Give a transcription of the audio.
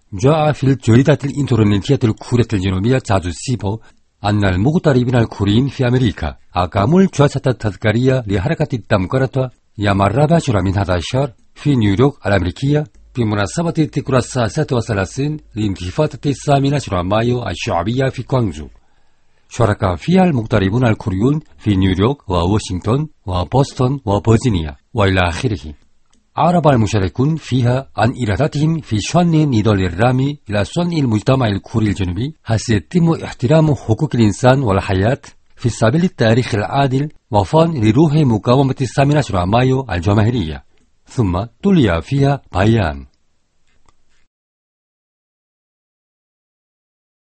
جاء في الجريدة الإنترنتية الكورية الجنوبية جازوسيبو أن المغتربين الكوريين في أمريكا أقاموا الجلسة التذكارية لحركة الديمقراطية يوم 14 من هذا الشهر في نيويورك الأمريكية بمناسبة الذكرى 33 لانتفاضة 18 مايو الشعبية في كوانزو. شارك فيها المغتربون الكوريون في نيويورك وواشنطن وبوسطن وفرجينيا وإلى آخره. أعرب المشاركون فيها عن إرادتهم في شأن النضال الرامي إلى صنع المجتمع الكوري الجنوبي حيث يتم احترام حقوق الإنسان والحياة في سبيل التاريخ العادل وفقا لروح مقاومة 18 مايو الجماهيرية. ثم تلي فيها بيان